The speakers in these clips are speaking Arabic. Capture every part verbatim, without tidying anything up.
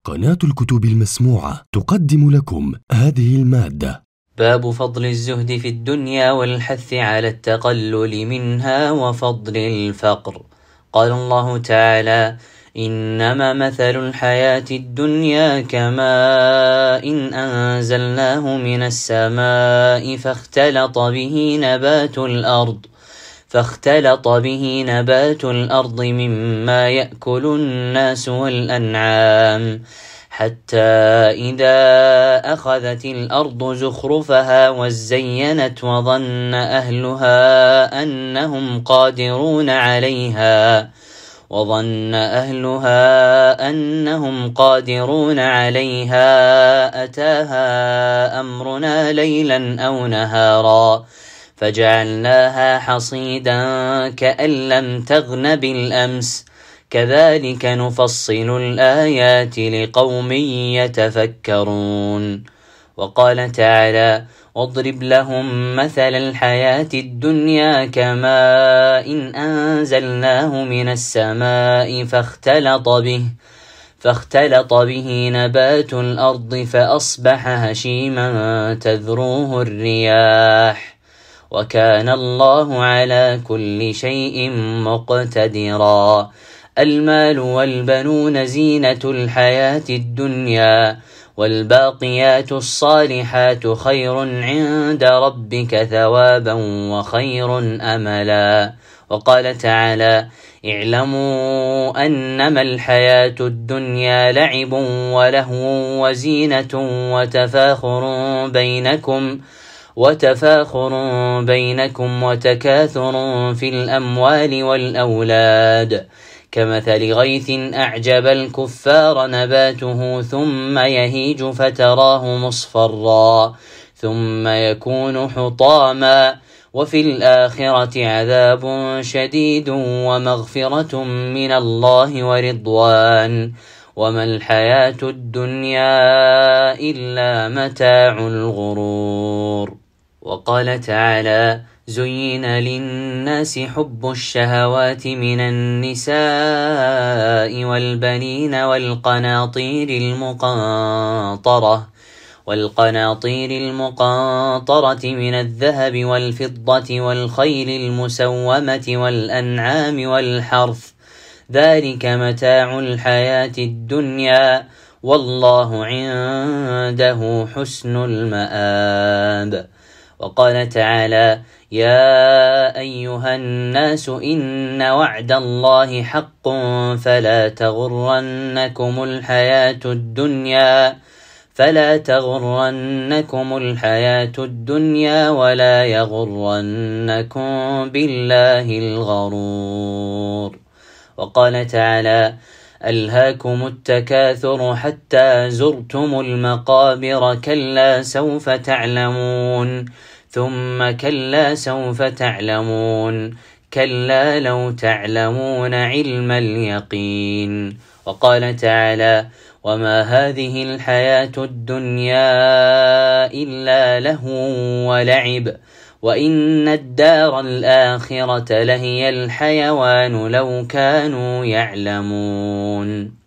قناة الكتب المسموعة تقدم لكم هذه المادة. باب فضل الزهد في الدنيا والحث على التقلل منها وفضل الفقر. قال الله تعالى: إنما مثل الحياة الدنيا كماء إن أنزلناه من السماء فاختلط به نبات الأرض فاختلط به نبات الأرض مما يأكل الناس والأنعام حتى إذا أخذت الأرض زخرفها وزينت وظن أهلها أنهم قادرون عليها وظن أهلها أنهم قادرون عليها أتاها أمرنا ليلا أو نهارا فجعلناها حصيدا كأن لم تغن بالأمس كذلك نفصل الآيات لقوم يتفكرون. وقال تعالى: واضرب لهم مثل الحياة الدنيا كماء إن أنزلناه من السماء فاختلط به فاختلط به نبات الأرض فأصبح هشيما تذروه الرياح وكان الله على كل شيء مقتدرا. المال والبنون زينة الحياة الدنيا والباقيات الصالحات خير عند ربك ثوابا وخير أملا. وقال تعالى: اعلموا أنما الحياة الدنيا لعب ولهو وزينة وتفاخر بينكم وتفاخر بينكم وتكاثر في الأموال والأولاد كمثل غيث أعجب الكفار نباته ثم يهيج فتراه مصفرا ثم يكون حطاما وفي الآخرة عذاب شديد ومغفرة من الله ورضوان وما الحياة الدنيا إلا متاع الغرور. وقال تعالى: زين للناس حب الشهوات من النساء والبنين والقناطير المقنطرة والقناطير المقنطرة من الذهب والفضة والخيل المسومة والأنعام والحرث ذلك متاع الحياة الدنيا والله عنده حسن المآب. وقال تعالى: يا أيها الناس إن وعد الله حق فلا تغرنكم الحياة الدنيا فلا تغرنكم الحياة الدنيا ولا يغرنكم بالله الغرور. وقال تعالى: ألهاكم التكاثر حتى زرتم المقابر كلا سوف تعلمون ثم كلا سوف تعلمون كلا لو تعلمون علم اليقين. وقال تعالى: وما هذه الحياة الدنيا إلا لهو ولعب وإن الدار الآخرة لهي الحيوان لو كانوا يعلمون.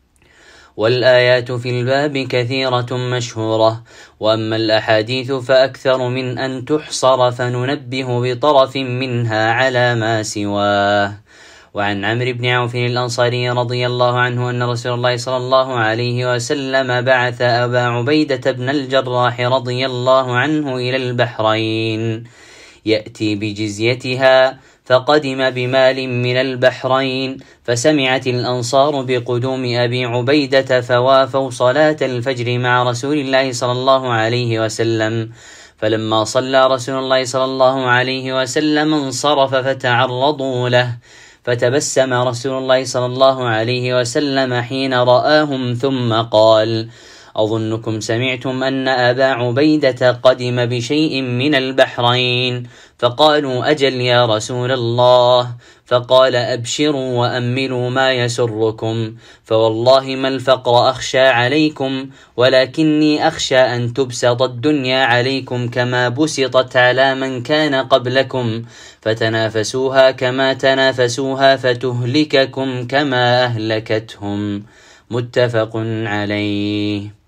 والآيات في الباب كثيرة مشهورة، وأما الأحاديث فأكثر من أن تحصر فننبه بطرف منها على ما سواه. وعن عمرو بن عوف الأنصاري رضي الله عنه أن رسول الله صلى الله عليه وسلم بعث أبا عبيدة بن الجراح رضي الله عنه إلى البحرين يأتي بجزيتها فقدم بمال من البحرين فسمعت الأنصار بقدوم أبي عبيدة فوافوا صلاة الفجر مع رسول الله صلى الله عليه وسلم فلما صلى رسول الله صلى الله عليه وسلم انصرف فتعرضوا له فتبسم رسول الله صلى الله عليه وسلم حين رآهم ثم قال: أظنكم سمعتم أن أبا عبيدة قدم بشيء من البحرين. فقالوا: أجل يا رسول الله. فقال: أبشروا وأملوا ما يسركم فوالله ما الفقر أخشى عليكم ولكني أخشى أن تبسط الدنيا عليكم كما بسطت على من كان قبلكم فتنافسوها كما تنافسوها فتهلككم كما أهلكتهم. متفق عليه.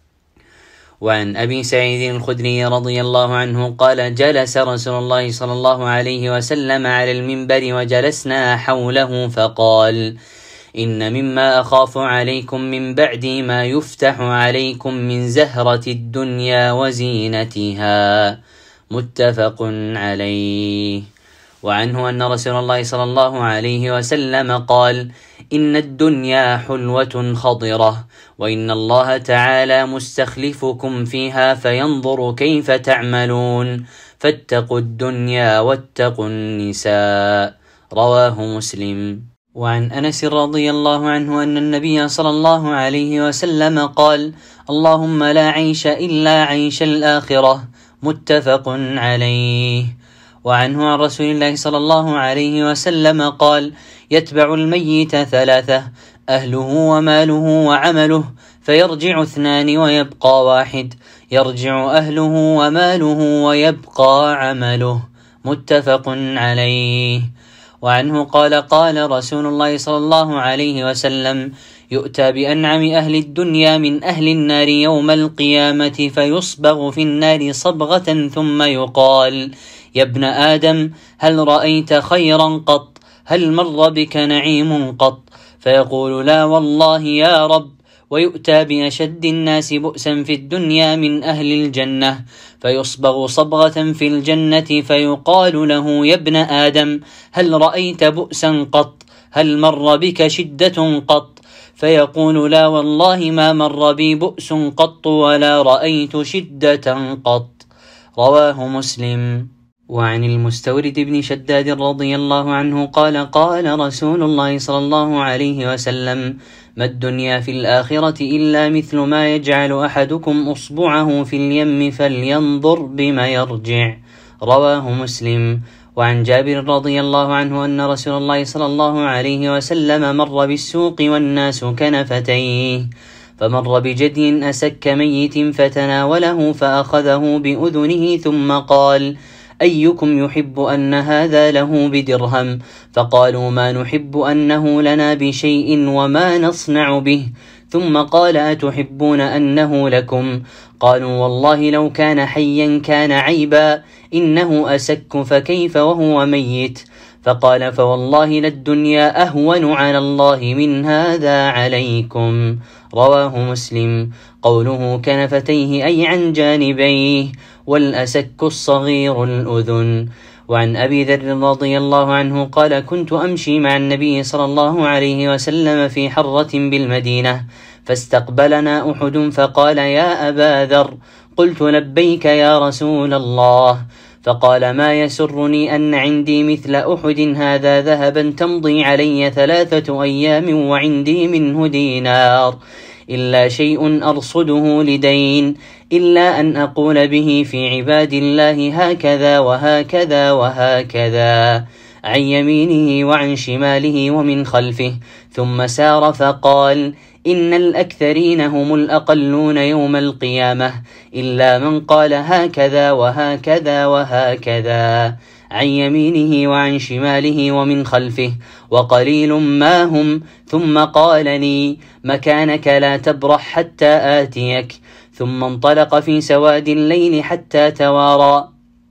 وعن أبي سعيد الخدري رضي الله عنه قال: جلس رسول الله صلى الله عليه وسلم على المنبر وجلسنا حوله فقال: إن مما أخاف عليكم من بعدي ما يفتح عليكم من زهرة الدنيا وزينتها. متفق عليه. وعنه أن رسول الله صلى الله عليه وسلم قال: إن الدنيا حلوة خضرة، وإن الله تعالى مستخلفكم فيها فينظر كيف تعملون، فاتقوا الدنيا واتقوا النساء. رواه مسلم. وعن أنس رضي الله عنه أن النبي صلى الله عليه وسلم قال: اللهم لا عيش إلا عيش الآخرة. متفق عليه. وعنه عن رسول الله صلى الله عليه وسلم قال: يتبع الميت ثلاثة: أهله وماله وعمله، فيرجع اثنان ويبقى واحد، يرجع أهله وماله ويبقى عمله. متفق عليه. وعنه قال: قال رسول الله صلى الله عليه وسلم: يؤتى بأنعم أهل الدنيا من أهل النار يوم القيامة فيصبغ في النار صبغة ثم يقال: يا ابن آدم هل رأيت خيرا قط؟ هل مر بك نعيم قط؟ فيقول: لا والله يا رب. ويؤتى بأشد الناس بؤسا في الدنيا من أهل الجنة فيصبغ صبغة في الجنة فيقال له: يا ابن آدم هل رأيت بؤسا قط؟ هل مر بك شدة قط؟ فيقول: لا والله ما مر بي بؤس قط ولا رأيت شدة قط. رواه مسلم. وعن المستورد بن شداد رضي الله عنه قال: قال رسول الله صلى الله عليه وسلم: ما الدنيا في الآخرة إلا مثل ما يجعل أحدكم أصبعه في اليم فلينظر بما يرجع. رواه مسلم. وعن جابر رضي الله عنه أن رسول الله صلى الله عليه وسلم مر بالسوق والناس كنفتيه، فمر بجدي أسك ميت فتناوله فأخذه بأذنه ثم قال: أيكم يحب أن هذا له بدرهم؟ فقالوا: ما نحب أنه لنا بشيء وما نصنع به. ثم قال: أتحبون أنه لكم؟ قالوا: والله لو كان حيا كان عيبا، إنه أسك فكيف وهو ميت؟ فقال: فوالله للدنيا أهون على الله من هذا عليكم. رواه مسلم. قوله كنفتيه أي عن جانبيه، والأسك الصغير الأذن. وعن أبي ذر رضي الله عنه قال: كنت أمشي مع النبي صلى الله عليه وسلم في حرة بالمدينة، فاستقبلنا أحد فقال: يا أبا ذر. قلت: لبيك يا رسول الله. فقال: ما يسرني أن عندي مثل أحد هذا ذهبا تمضي علي ثلاثة أيام وعندي منه دينار، إلا شيء أرصده لدين، إلا أن أقول به في عباد الله هكذا وهكذا وهكذا، عن يمينه وعن شماله ومن خلفه. ثم سار فقال: إن الأكثرين هم الأقلون يوم القيامة، إلا من قال هكذا وهكذا وهكذا، عن يمينه وعن شماله ومن خلفه، وقليل ما هم. ثم قال لي: مكانك لا تبرح حتى آتيك. ثم انطلق في سواد الليل حتى توارى،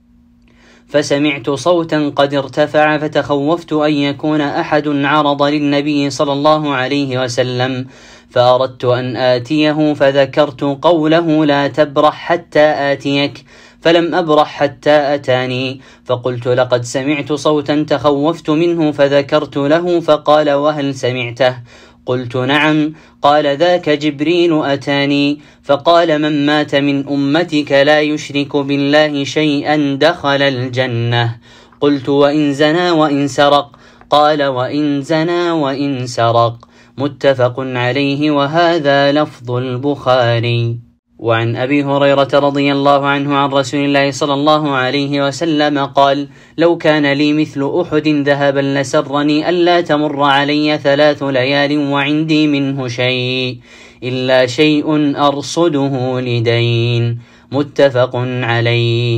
فسمعت صوتا قد ارتفع، فتخوفت أن يكون أحد عرض للنبي صلى الله عليه وسلم، فأردت أن آتيه، فذكرت قوله: لا تبرح حتى آتيك، فلم أبرح حتى أتاني، فقلت: لقد سمعت صوتا تخوفت منه، فذكرت له، فقال: وهل سمعته؟ قلت: نعم. قال: ذاك جبريل أتاني فقال: من مات من أمتك لا يشرك بالله شيئا دخل الجنة. قلت: وإن زنى وإن سرق؟ قال: وإن زنى وإن سرق. متفق عليه، وهذا لفظ البخاري. وعن أبي هريرة رضي الله عنه عن رسول الله صلى الله عليه وسلم قال: لو كان لي مثل أحد ذهبا لسرني ألا تمر علي ثلاث ليال وعندي منه شيء، إلا شيء أرصده لدين. متفق عليه.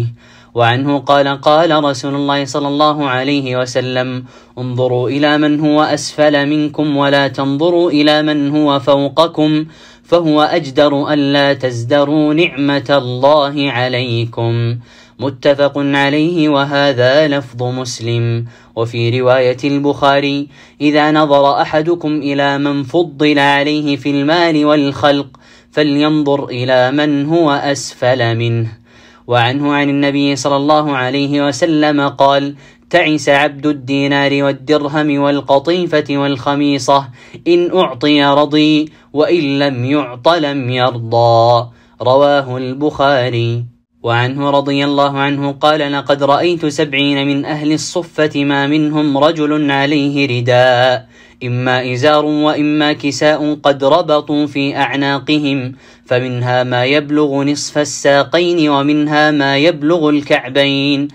وعنه قال قال رسول الله صلى الله عليه وسلم: انظروا إلى من هو أسفل منكم ولا تنظروا إلى من هو فوقكم، فهو أجدر ألا تزدروا نعمة الله عليكم. متفق عليه، وهذا لفظ مسلم. وفي رواية البخاري: إذا نظر أحدكم إلى من فضل عليه في المال والخلق فلينظر إلى من هو أسفل منه. وعنه عن النبي صلى الله عليه وسلم قال: تعس عبد الدينار والدرهم والقطيفة والخميصة، إن أعطي رضي وإن لم يعط لم يرضى. رواه البخاري. وعنه رضي الله عنه قال: لقد رأيت سبعين من أهل الصفة ما منهم رجل عليه رداء، إما إزار وإما كساء قد ربطوا في أعناقهم، فمنها ما يبلغ نصف الساقين ومنها ما يبلغ الكعبين،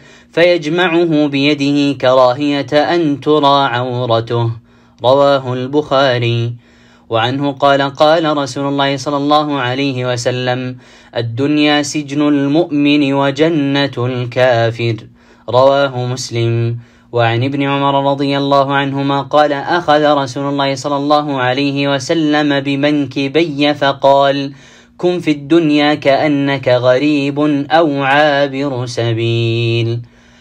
فيجمعه بيده كراهية أن ترى عورته. رواه البخاري. وعنه قال قال رسول الله صلى الله عليه وسلم: الدنيا سجن المؤمن وجنة الكافر. رواه مسلم. وعن ابن عمر رضي الله عنهما قال: أخذ رسول الله صلى الله عليه وسلم بمنكبي فقال: كن في الدنيا كأنك غريب أو عابر سبيل.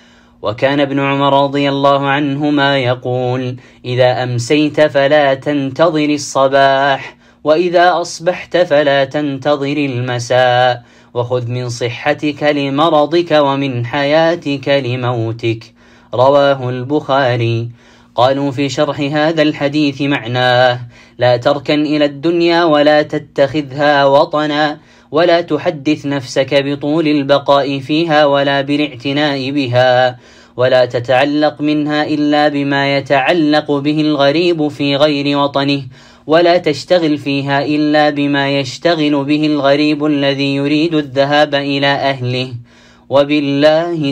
وكان ابن عمر رضي الله عنهما يقول: إذا أمسيت فلا تنتظر الصباح، وإذا أصبحت فلا تنتظر المساء، وخذ من صحتك لمرضك ومن حياتك لموتك. رواه البخاري. قالوا في شرح هذا الحديث معناه: لا تركن إلى الدنيا ولا تتخذها وطنا، ولا تحدث نفسك بطول البقاء فيها ولا بالاعتناء بها، ولا تتعلق منها إلا بما يتعلق به الغريب في غير وطنه، ولا تشتغل فيها إلا بما يشتغل به الغريب الذي يريد الذهاب إلى أهله. وبالله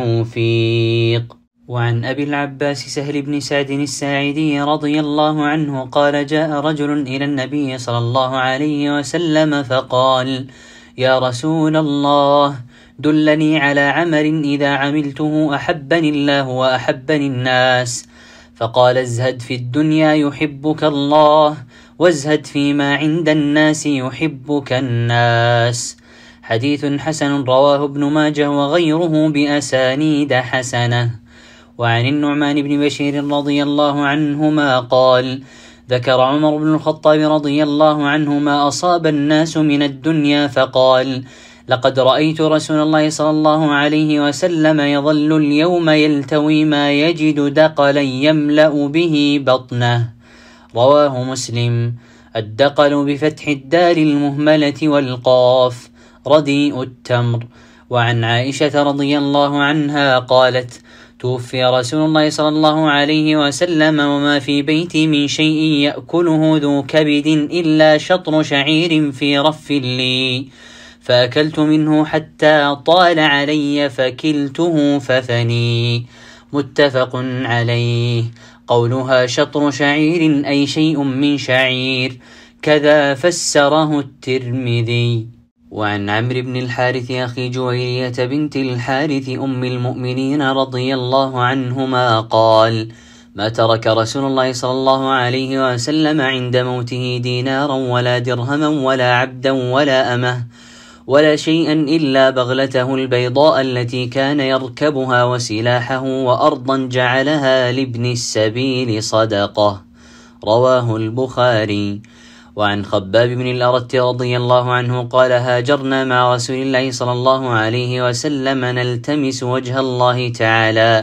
التوفيق. وعن أبي العباس سهل بن سعد الساعدي رضي الله عنه قال: جاء رجل إلى النبي صلى الله عليه وسلم فقال: يا رسول الله، دلني على عمل إذا عملته أحبني الله وأحبني الناس. فقال: ازهد في الدنيا يحبك الله، وازهد فيما عند الناس يحبك الناس. حديث حسن رواه ابن ماجه وغيره بأسانيد حسنة. وعن النعمان بن بشير رضي الله عنهما قال: ذكر عمر بن الخطاب رضي الله عنه ما أصاب الناس من الدنيا فقال: لقد رأيت رسول الله صلى الله عليه وسلم يظل اليوم يلتوي ما يجد دقلا يملأ به بطنه. رواه مسلم. الدقل بفتح الدال المهملة والقاف، رديء التمر. وعن عائشة رضي الله عنها قالت: توفي رسول الله صلى الله عليه وسلم وما في بيتي من شيء يأكله ذو كبد إلا شطر شعير في رف لي، فأكلت منه حتى طال علي فكلته ففني. متفق عليه. قولها شطر شعير أي شيء من شعير، كذا فسره الترمذي. وعن عمرو بن الحارث أخي جويرية بنت الحارث أم المؤمنين رضي الله عنهما قال: ما ترك رسول الله صلى الله عليه وسلم عند موته دينارا ولا درهما ولا عبدا ولا أمه ولا شيئا إلا بغلته البيضاء التي كان يركبها وسلاحه وأرضا جعلها لابن السبيل صدقة. رواه البخاري. وعن خباب بن الأرت رضي الله عنه قال: هاجرنا مع رسول الله صلى الله عليه وسلم نلتمس وجه الله تعالى،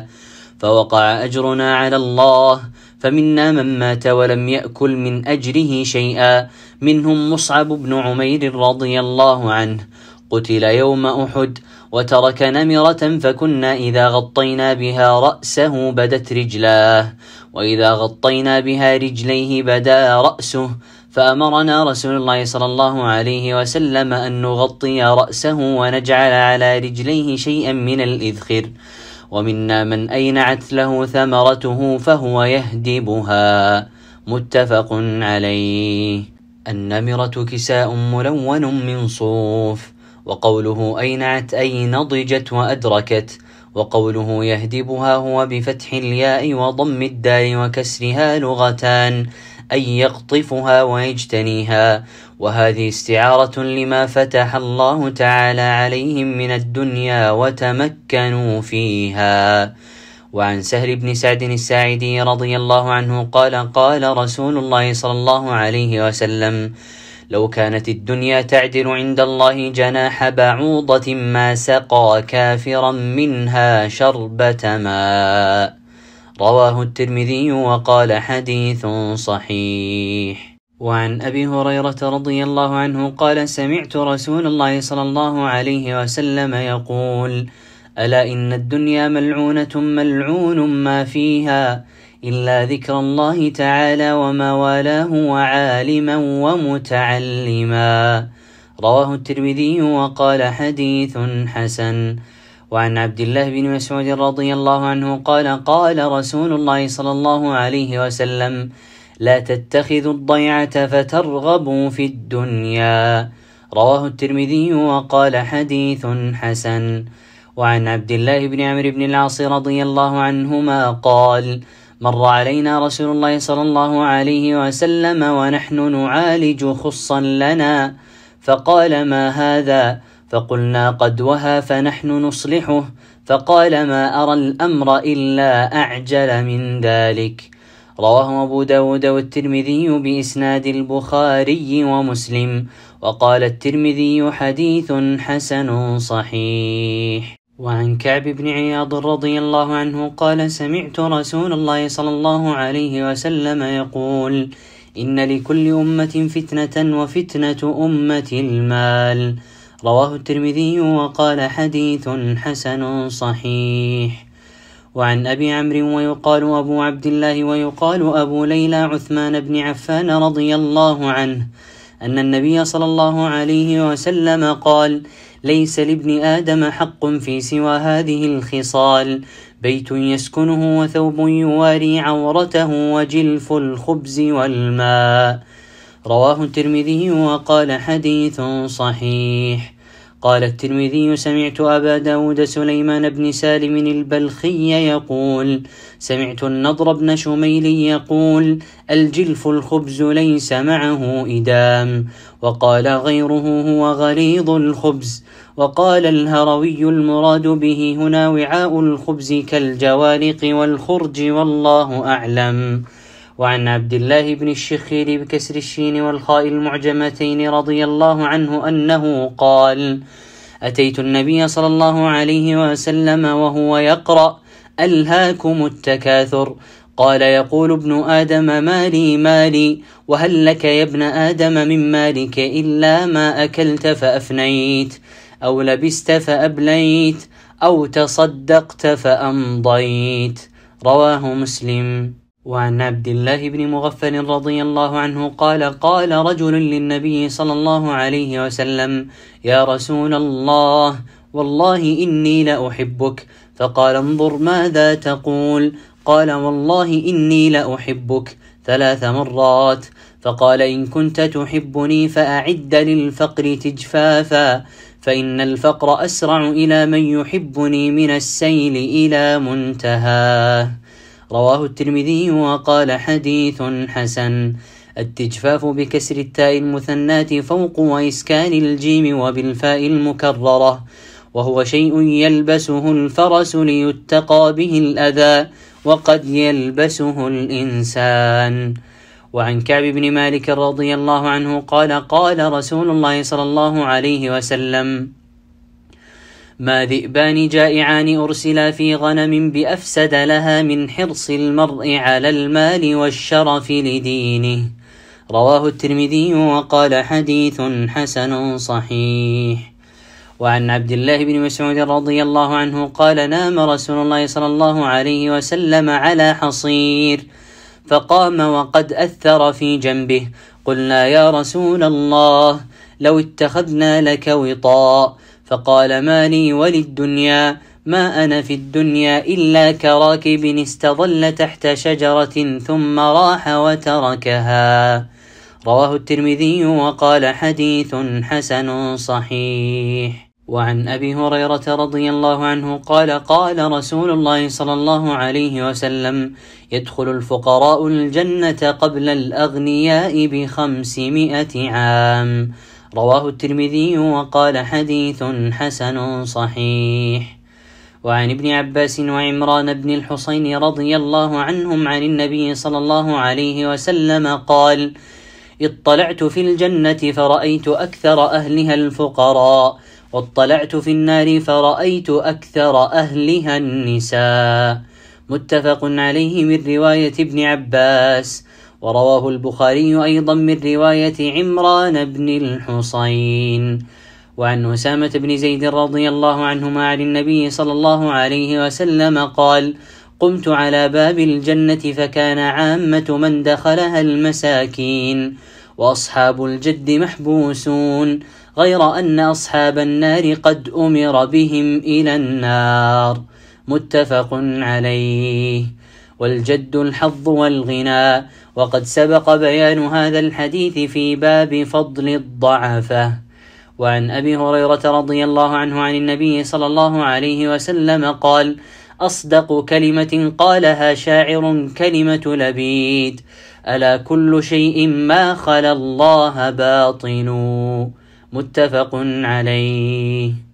فوقع أجرنا على الله، فمنا من مات ولم يأكل من أجره شيئا، منهم مصعب بن عمير رضي الله عنه، قتل يوم أحد، وترك نمرة فكنا إذا غطينا بها رأسه بدت رجلاه، وإذا غطينا بها رجليه بدا رأسه، فأمرنا رسول الله صلى الله عليه وسلم أن نغطي رأسه ونجعل على رجليه شيئا من الإذخر، ومنا من أينعت له ثمرته فهو يهدبها. متفق عليه. النمرة كساء ملون من صوف، وقوله أينعت أي نضجت وأدركت، وقوله يهدبها هو بفتح الياء وضم الدال وكسرها لغتان، أي يقطفها ويجتنيها، وهذه استعارة لما فتح الله تعالى عليهم من الدنيا وتمكنوا فيها. وعن سهل بن سعد الساعدي رضي الله عنه قال قال رسول الله صلى الله عليه وسلم: لو كانت الدنيا تعدل عند الله جناح بعوضة ما سقى كافرا منها شربة ماء. رواه الترمذي وقال حديث صحيح. وعن أبي هريرة رضي الله عنه قال: سمعت رسول الله صلى الله عليه وسلم يقول: ألا إن الدنيا ملعونة ملعون ما فيها إلا ذكر الله تعالى وما والاه وعالما ومتعلما. رواه الترمذي وقال حديث حسن. وعن عبد الله بن مسعود رضي الله عنه قال: قال رسول الله صلى الله عليه وسلم: لا تتخذوا الضيعة فترغبوا في الدنيا. رواه الترمذي وقال حديث حسن. وعن عبد الله بن عمرو بن العاص رضي الله عنهما قال: مر علينا رسول الله صلى الله عليه وسلم ونحن نعالج خصا لنا، فقال: ما هذا؟ فقلنا: قد وهى فنحن نصلحه. فقال: ما أرى الأمر إلا أعجل من ذلك. رواه أبو داود والترمذي بإسناد البخاري ومسلم، وقال الترمذي حديث حسن صحيح. وعن كعب بن عياض رضي الله عنه قال: سمعت رسول الله صلى الله عليه وسلم يقول: إن لكل أمة فتنة وفتنة أمة المال. رواه الترمذي وقال حديث حسن صحيح. وعن أبي عمرو ويقال أبو عبد الله ويقال أبو ليلى عثمان بن عفان رضي الله عنه أن النبي صلى الله عليه وسلم قال: ليس لابن آدم حق في سوى هذه الخصال: بيت يسكنه وثوب يواري عورته وجلف الخبز والماء. رواه الترمذي وقال حديث صحيح. قال الترمذي: سمعت أبا داود سليمان بن سالم البلخي يقول: سمعت النضر بن شميل يقول: الجلف الخبز ليس معه إدام. وقال غيره: هو غليظ الخبز. وقال الهروي: المراد به هنا وعاء الخبز كالجوالق والخرج، والله أعلم. وعن عبد الله بن الشخير بكسر الشين والخاء المعجمتين رضي الله عنه أنه قال: أتيت النبي صلى الله عليه وسلم وهو يقرأ: ألهاكم التكاثر. قال: يقول ابن آدم: مالي مالي، وهل لك يا ابن آدم من مالك إلا ما أكلت فأفنيت، أو لبست فأبليت، أو تصدقت فأمضيت. رواه مسلم. وعن عبد الله بن مغفل رضي الله عنه قال: قال رجل للنبي صلى الله عليه وسلم: يا رسول الله، والله إني لأحبك. فقال: انظر ماذا تقول. قال: والله إني لأحبك ثلاث مرات. فقال: إن كنت تحبني فأعد للفقر تجفافا، فإن الفقر أسرع إلى من يحبني من السيل إلى منتهاه. رواه الترمذي وقال حديث حسن. التجفاف بكسر التاء المثنات فوق وإسكان الجيم وبالفاء المكررة، وهو شيء يلبسه الفرس ليتقى به الأذى، وقد يلبسه الإنسان. وعن كعب بن مالك رضي الله عنه قال: قال رسول الله صلى الله عليه وسلم: ما ذئبان جائعان أرسلا في غنم بأفسد لها من حرص المرء على المال والشرف لدينه. رواه الترمذي وقال حديث حسن صحيح. وعن عبد الله بن مسعود رضي الله عنه قال: نام رسول الله صلى الله عليه وسلم على حصير، فقام وقد أثر في جنبه. قلنا: يا رسول الله، لو اتخذنا لك وطاء. فقال: ما لي وللدنيا، ما أنا في الدنيا إلا كراكب استظل تحت شجرة ثم راح وتركها. رواه الترمذي وقال حديث حسن صحيح. وعن أبي هريرة رضي الله عنه قال قال رسول الله صلى الله عليه وسلم: يدخل الفقراء الجنة قبل الأغنياء بخمسمائة عام. رواه الترمذي وقال حديث حسن صحيح. وعن ابن عباس وعمران بن الحصين رضي الله عنهم عن النبي صلى الله عليه وسلم قال: اطلعت في الجنة فرأيت أكثر أهلها الفقراء، واطلعت في النار فرأيت أكثر أهلها النساء. متفق عليه من رواية ابن عباس، ورواه البخاري أيضا من رواية عمران بن الحصين. وعن أسامة بن زيد رضي الله عنهما عن النبي صلى الله عليه وسلم قال: قمت على باب الجنة فكان عامة من دخلها المساكين، وأصحاب الجد محبوسون، غير أن أصحاب النار قد أمر بهم إلى النار. متفق عليه. والجد الحظ والغنى، وقد سبق بيان هذا الحديث في باب فضل الضعفة. وعن أبي هريرة رضي الله عنه عن النبي صلى الله عليه وسلم قال: أصدق كلمة قالها شاعر كلمة لبيد: ألا كل شيء ما خلا الله باطل. متفق عليه.